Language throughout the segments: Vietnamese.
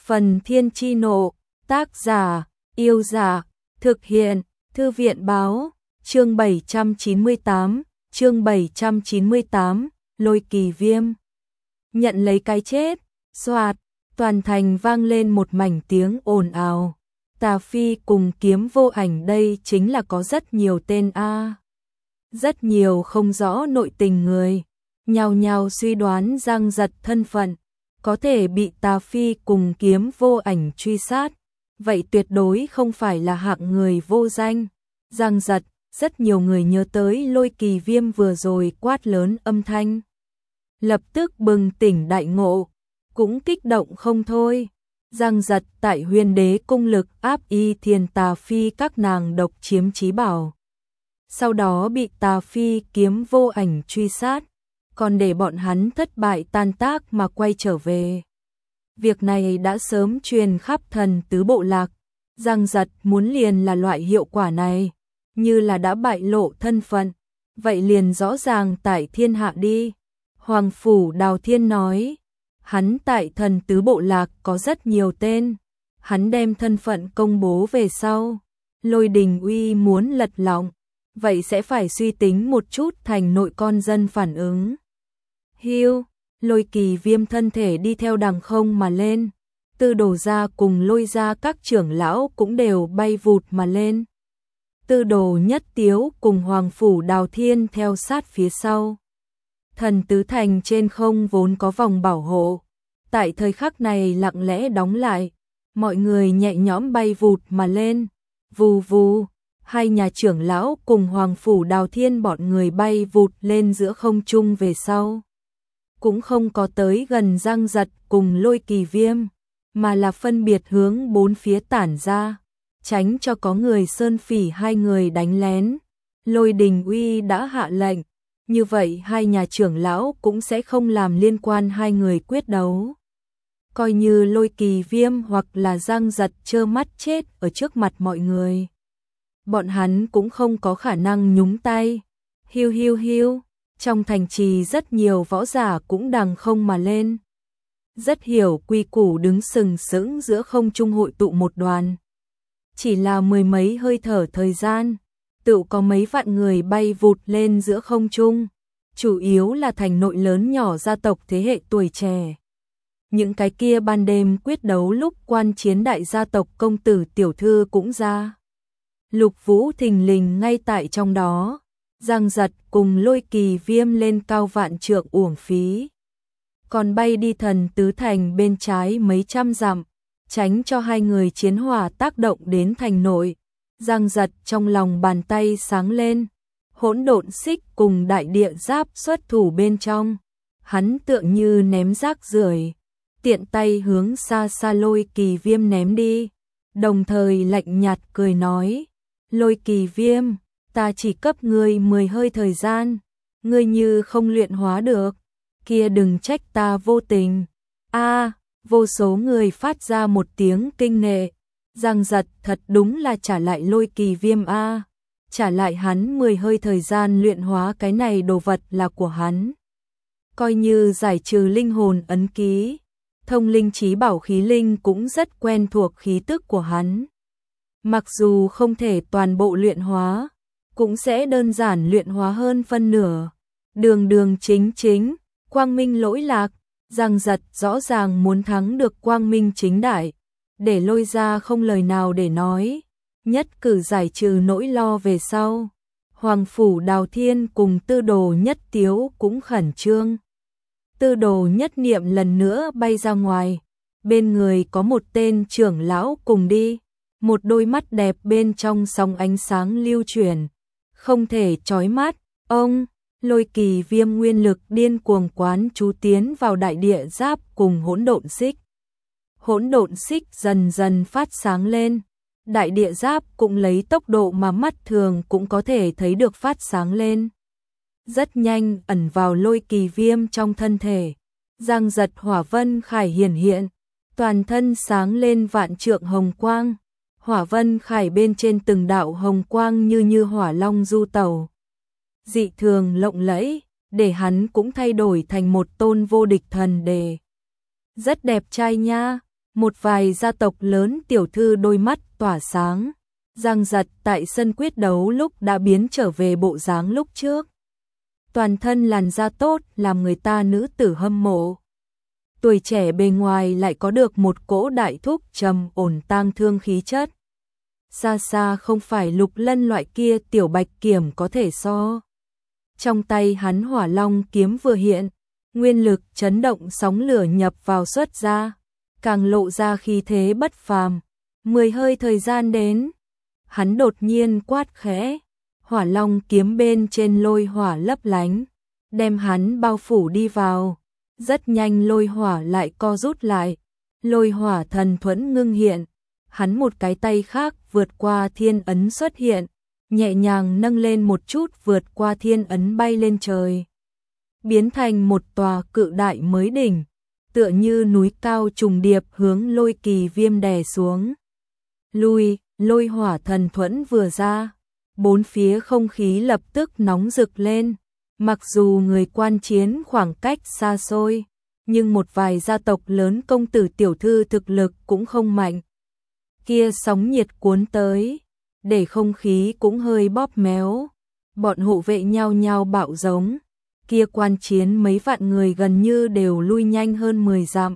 Phần Thiên Chi Nộ, tác giả, Yêu Dạ, thực hiện, Thư viện Báo, chương 798, Lôi Kỳ Viêm. Nhận lấy cái chết, xoạt, toàn thành vang lên một mảnh tiếng ồn ào. Tà Phi cùng Kiếm Vô Ảnh đây chính là có rất nhiều tên a. Rất nhiều không rõ nội tình người, nhao nhao suy đoán Giang Giật thân phận, có thể bị Tà Phi cùng Kiếm Vô Ảnh truy sát, vậy tuyệt đối không phải là hạng người vô danh. Giang Giật, rất nhiều người nhớ tới Lôi Kỳ Viêm vừa rồi quát lớn âm thanh, lập tức bừng tỉnh đại ngộ, cũng kích động không thôi. Giang Giật tại Huyền Đế cung lực áp Y Thiền Tà Phi các nàng độc chiếm chí bảo, sau đó bị Tà Phi Kiếm Vô Ảnh truy sát, còn để bọn hắn thất bại tan tác mà quay trở về. Việc này đã sớm truyền khắp Thần Tứ Bộ Lạc. Giang Giật muốn liền là loại hiệu quả này, như là đã bại lộ thân phận, vậy liền rõ ràng tại thiên hạ đi. Hoàng Phủ Đào Thiên nói, hắn tại Thần Tứ Bộ Lạc có rất nhiều tên, hắn đem thân phận công bố về sau, Lôi Đình Uy muốn lật lọng, vậy sẽ phải suy tính một chút thành nội con dân phản ứng. Hiu, Lôi Kỳ Viêm thân thể đi theo đằng không mà lên, Tư Đồ gia cùng Lôi gia các trưởng lão cũng đều bay vụt mà lên. Tư Đồ Nhất Tiếu cùng Hoàng Phủ Đào Thiên theo sát phía sau. Thần Tứ Thành trên không vốn có vòng bảo hộ, tại thời khắc này lặng lẽ đóng lại, mọi người nhẹ nhõm bay vụt mà lên. Vù vù, hai nhà trưởng lão cùng Hoàng Phủ Đào Thiên bọn người bay vụt lên giữa không trung về sau. Cũng không có tới gần Giang Giật cùng Lôi Kỳ Viêm, mà là phân biệt hướng bốn phía tản ra, tránh cho có người Sơn Phỉ hai người đánh lén. Lôi Đình Uy đã hạ lệnh, như vậy hai nhà trưởng lão cũng sẽ không làm liên quan hai người quyết đấu. Coi như Lôi Kỳ Viêm hoặc là Giang Giật trơ mắt chết ở trước mặt mọi người, bọn hắn cũng không có khả năng nhúng tay. Hiu hiu hiu, trong thành trì rất nhiều võ giả cũng đằng không mà lên, rất hiểu quy củ đứng sừng sững giữa không trung hội tụ một đoàn. Chỉ là mười mấy hơi thở thời gian, tự có mấy vạn người bay vụt lên giữa không trung, chủ yếu là thành nội lớn nhỏ gia tộc thế hệ tuổi trẻ. Những cái kia ban đêm quyết đấu lúc quan chiến đại gia tộc công tử tiểu thư cũng ra. Lục Vũ thình lình ngay tại trong đó. Giang Giật cùng Lôi Kỳ Viêm lên cao vạn trượng uổng phí, còn bay đi Thần Tứ Thành bên trái mấy trăm dặm, tránh cho hai người chiến hỏa tác động đến thành nội. Giang Giật trong lòng bàn tay sáng lên, hỗn độn xích cùng đại địa giáp xuất thủ bên trong, hắn tựa như ném rác rưởi, tiện tay hướng xa xa Lôi Kỳ Viêm ném đi, đồng thời lạnh nhạt cười nói, Lôi Kỳ Viêm, ta chỉ cấp ngươi 10 hơi thời gian, ngươi như không luyện hóa được, kia đừng trách ta vô tình. A, vô số người phát ra một tiếng kinh nệ. Giang Giật thật đúng là trả lại Lôi Kỳ Viêm a, trả lại hắn 10 hơi thời gian luyện hóa cái này đồ vật là của hắn. Coi như giải trừ linh hồn ấn ký, thông linh trí bảo khí linh cũng rất quen thuộc khí tức của hắn. Mặc dù không thể toàn bộ luyện hóa, cũng sẽ đơn giản luyện hóa hơn phân nửa. Đường đường chính chính, quang minh lỗi lạc, Giang Giật rõ ràng muốn thắng được quang minh chính đại, để Lôi ra không lời nào để nói, nhất cử giải trừ nỗi lo về sau. Hoàng Phủ Đào Thiên cùng Tư Đồ Nhất Tiếu cũng khẩn trương. Tư Đồ Nhất Niệm lần nữa bay ra ngoài, bên người có một tên trưởng lão cùng đi, một đôi mắt đẹp bên trong sóng ánh sáng lưu chuyển, không thể chói mắt. Ông Lôi Kỳ Viêm nguyên lực điên cuồng quán chú tiến vào đại địa giáp cùng hỗn độn xích. Hỗn độn xích dần dần phát sáng lên, đại địa giáp cũng lấy tốc độ mà mắt thường cũng có thể thấy được phát sáng lên. Rất nhanh ẩn vào Lôi Kỳ Viêm trong thân thể. Giang Giật hỏa vân khải hiển hiện, toàn thân sáng lên vạn trượng hồng quang. Hỏa vân khải bên trên từng đạo hồng quang như hỏa long du tàu, dị thường lộng lẫy, để hắn cũng thay đổi thành một tôn vô địch thần đề. Rất đẹp trai nha. Một vài gia tộc lớn tiểu thư đôi mắt tỏa sáng, Giang Giật tại sân quyết đấu lúc đã biến trở về bộ dáng lúc trước. Toàn thân làn da tốt làm người ta nữ tử hâm mộ. Tuổi trẻ bề ngoài lại có được một cỗ đại thúc trầm ổn tang thương khí chất. Xa xa không phải Lục Lân loại kia tiểu bạch kiểm có thể so. Trong tay hắn hỏa long kiếm vừa hiện, nguyên lực chấn động sóng lửa nhập vào xuất ra, càng lộ ra khí thế bất phàm. 10 hơi thời gian đến, hắn đột nhiên quát khẽ, hỏa long kiếm bên trên lôi hỏa lấp lánh, đem hắn bao phủ đi vào. Rất nhanh lôi hỏa lại co rút lại, lôi hỏa thần thuẫn ngưng hiện, hắn một cái tay khác vượt qua thiên ấn xuất hiện, nhẹ nhàng nâng lên một chút vượt qua thiên ấn bay lên trời. Biến thành một tòa cự đại mới đỉnh, tựa như núi cao trùng điệp hướng Lôi Kỳ Viêm đè xuống. Lôi hỏa thần thuẫn vừa ra, bốn phía không khí lập tức nóng rực lên. Mặc dù người quan chiến khoảng cách xa xôi, nhưng một vài gia tộc lớn công tử tiểu thư thực lực cũng không mạnh. Kia sóng nhiệt cuốn tới, để không khí cũng hơi bóp méo. Bọn hộ vệ nhao nhao bạo giống, kia quan chiến mấy vạn người gần như đều lui nhanh hơn 10 dặm.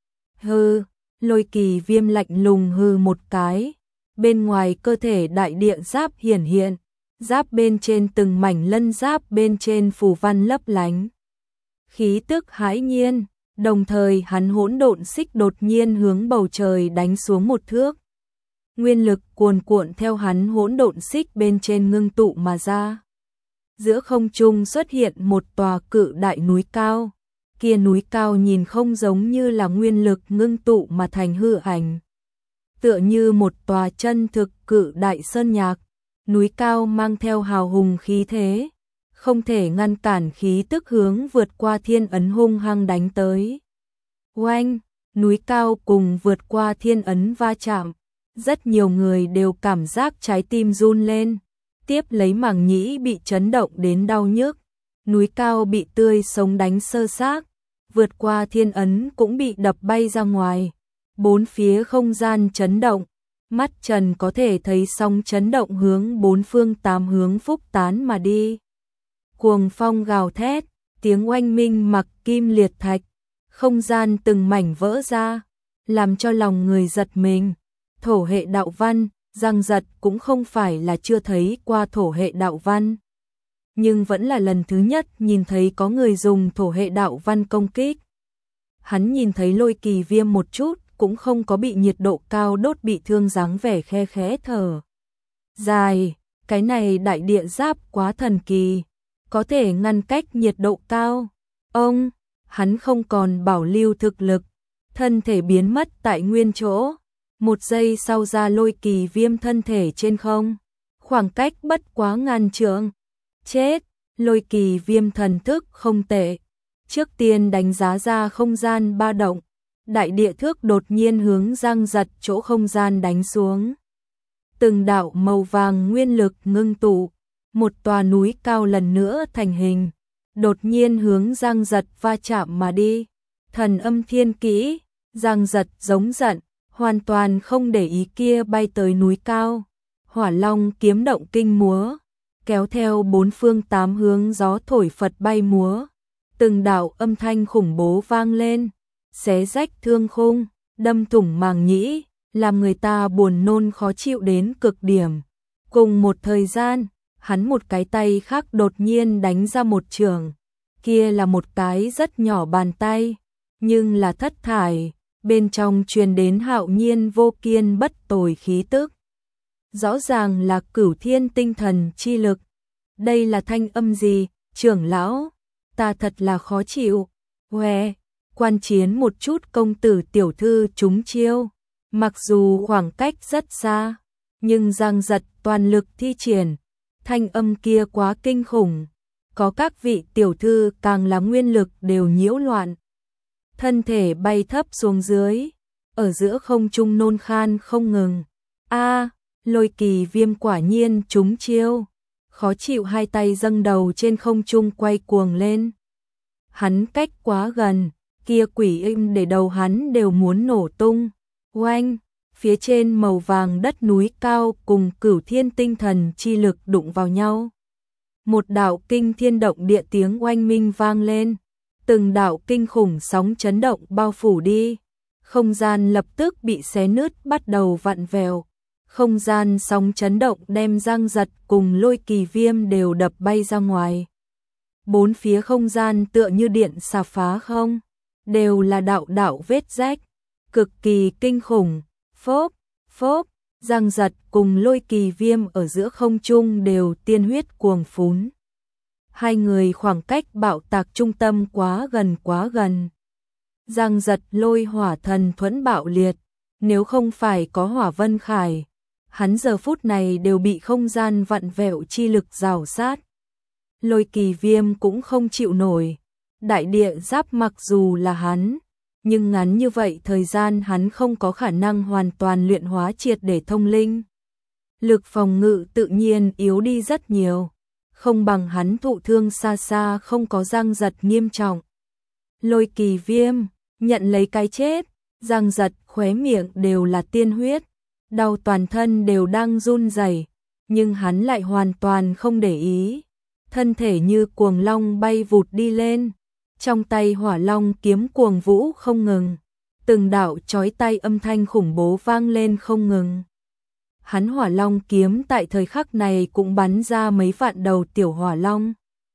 Hừ, Lôi Kỳ Viêm lạnh lùng hừ một cái, bên ngoài cơ thể đại địa giáp hiển hiện. Giáp bên trên từng mảnh lân giáp bên trên phù văn lấp lánh. Khí tức hãi nhiên, đồng thời hắn hỗn độn xích đột nhiên hướng bầu trời đánh xuống một thước. Nguyên lực cuồn cuộn theo hắn hỗn độn xích bên trên ngưng tụ mà ra. Giữa không trung xuất hiện một tòa cự đại núi cao. Kia núi cao nhìn không giống như là nguyên lực ngưng tụ mà thành hư ảnh. Tựa như một tòa chân thực cự đại sơn nhạc. Núi cao mang theo hào hùng khí thế, không thể ngăn cản khí tức hướng vượt qua thiên ấn hung hăng đánh tới. Oanh, núi cao cùng vượt qua thiên ấn va chạm, rất nhiều người đều cảm giác trái tim run lên, tiếp lấy màng nhĩ bị chấn động đến đau nhức. Núi cao bị tươi sống đánh sơ xác, vượt qua thiên ấn cũng bị đập bay ra ngoài, bốn phía không gian chấn động. Mắt Trần có thể thấy sóng chấn động hướng bốn phương tám hướng phúc tán mà đi. Cuồng phong gào thét, tiếng oanh minh mặc kim liệt thạch, không gian từng mảnh vỡ ra, làm cho lòng người giật mình. Thổ hệ đạo văn, Giang Giật cũng không phải là chưa thấy qua thổ hệ đạo văn, nhưng vẫn là lần thứ nhất nhìn thấy có người dùng thổ hệ đạo văn công kích. Hắn nhìn thấy Lôi Kỳ Viêm một chút, cũng không có bị nhiệt độ cao đốt bị thương dáng vẻ khe khẽ thở dài, cái này đại địa giáp quá thần kỳ, có thể ngăn cách nhiệt độ cao. Hắn không còn bảo lưu thực lực, thân thể biến mất tại nguyên chỗ. Một giây sau ra Lôi Kỳ Viêm thân thể trên không, khoảng cách bất quá ngàn trượng. Chết, Lôi Kỳ Viêm thần thức không tệ, trước tiên đánh giá ra không gian ba động. Đại địa thước đột nhiên hướng Giang Giật chỗ không gian đánh xuống. Từng đạo màu vàng nguyên lực ngưng tụ, một tòa núi cao lần nữa thành hình, đột nhiên hướng Giang Giật va chạm mà đi. Thần âm thiên kỹ, Giang Giật giống giận, hoàn toàn không để ý kia bay tới núi cao. Hỏa long kiếm động kinh múa, kéo theo bốn phương tám hướng gió thổi phật bay múa. Từng đạo âm thanh khủng bố vang lên, xé rách thương khung, đâm thủng màng nhĩ, làm người ta buồn nôn khó chịu đến cực điểm. Cùng một thời gian, hắn một cái tay khác đột nhiên đánh ra một trường, kia là một cái rất nhỏ bàn tay, nhưng là thất thải, bên trong truyền đến hạo nhiên vô kiên bất tồi khí tức. Rõ ràng là cửu thiên tinh thần chi lực. Đây là thanh âm gì, trưởng lão? Ta thật là khó chịu. Hoe, quan chiến một chút công tử tiểu thư trúng chiêu. Mặc dù khoảng cách rất xa, nhưng Giang Giật toàn lực thi triển. Thanh âm kia quá kinh khủng. Có các vị tiểu thư càng là nguyên lực đều nhiễu loạn. Thân thể bay thấp xuống dưới, ở giữa không trung nôn khan không ngừng. Lôi Kỳ Viêm quả nhiên trúng chiêu. Khó chịu hai tay dâng đầu trên không trung quay cuồng lên. Hắn cách quá gần, kia quỷ im để đầu hắn đều muốn nổ tung. Oanh, phía trên màu vàng đất núi cao cùng Cửu Thiên tinh thần chi lực đụng vào nhau. Một đạo kinh thiên động địa tiếng oanh minh vang lên, từng đạo kinh khủng sóng chấn động bao phủ đi. Không gian lập tức bị xé nứt bắt đầu vặn vẹo. Không gian sóng chấn động đem Giang Giật cùng Lôi Kỳ Viêm đều đập bay ra ngoài. Bốn phía không gian tựa như điện xà phá không, đều là đạo đạo vết rách, cực kỳ kinh khủng. Phốp, phốp, Giang Giật cùng Lôi Kỳ Viêm ở giữa không trung đều tiên huyết cuồng phún. Hai người khoảng cách bạo tạc trung tâm quá gần. Giang Giật lôi hỏa thần thuẫn bạo liệt, nếu không phải có Hỏa Vân Khải, hắn giờ phút này đều bị không gian vặn vẹo chi lực rào sát. Lôi Kỳ Viêm cũng không chịu nổi, đại địa giáp mặc dù là hắn, nhưng ngắn như vậy thời gian hắn không có khả năng hoàn toàn luyện hóa triệt để thông linh. Lực phòng ngự tự nhiên yếu đi rất nhiều, không bằng hắn thụ thương xa xa không có Giang Giật nghiêm trọng. Lôi Kỳ Viêm nhận lấy cái chết, Giang Giật khóe miệng đều là tiên huyết, đau toàn thân đều đang run rẩy, nhưng hắn lại hoàn toàn không để ý, thân thể như cuồng long bay vụt đi lên, trong tay hỏa long kiếm cuồng vũ không ngừng, từng đạo chói tai âm thanh khủng bố vang lên không ngừng. Hắn hỏa long kiếm tại thời khắc này cũng bắn ra mấy vạn đầu tiểu hỏa long.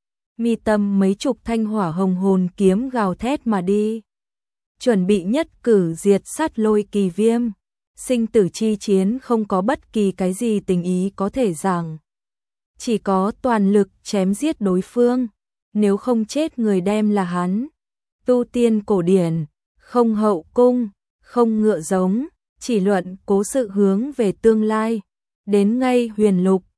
Mi tâm mấy chục thanh hỏa hồng hồn kiếm gào thét mà đi, chuẩn bị nhất cử diệt sát Lôi Kỳ Viêm. Sinh tử chi chiến không có bất kỳ cái gì tình ý có thể giảng, chỉ có toàn lực chém giết đối phương, nếu không chết người đem là hắn. Tu tiên cổ điển, không hậu cung, không ngựa giống, chỉ luận cố sự hướng về tương lai, đến ngay huyền lục,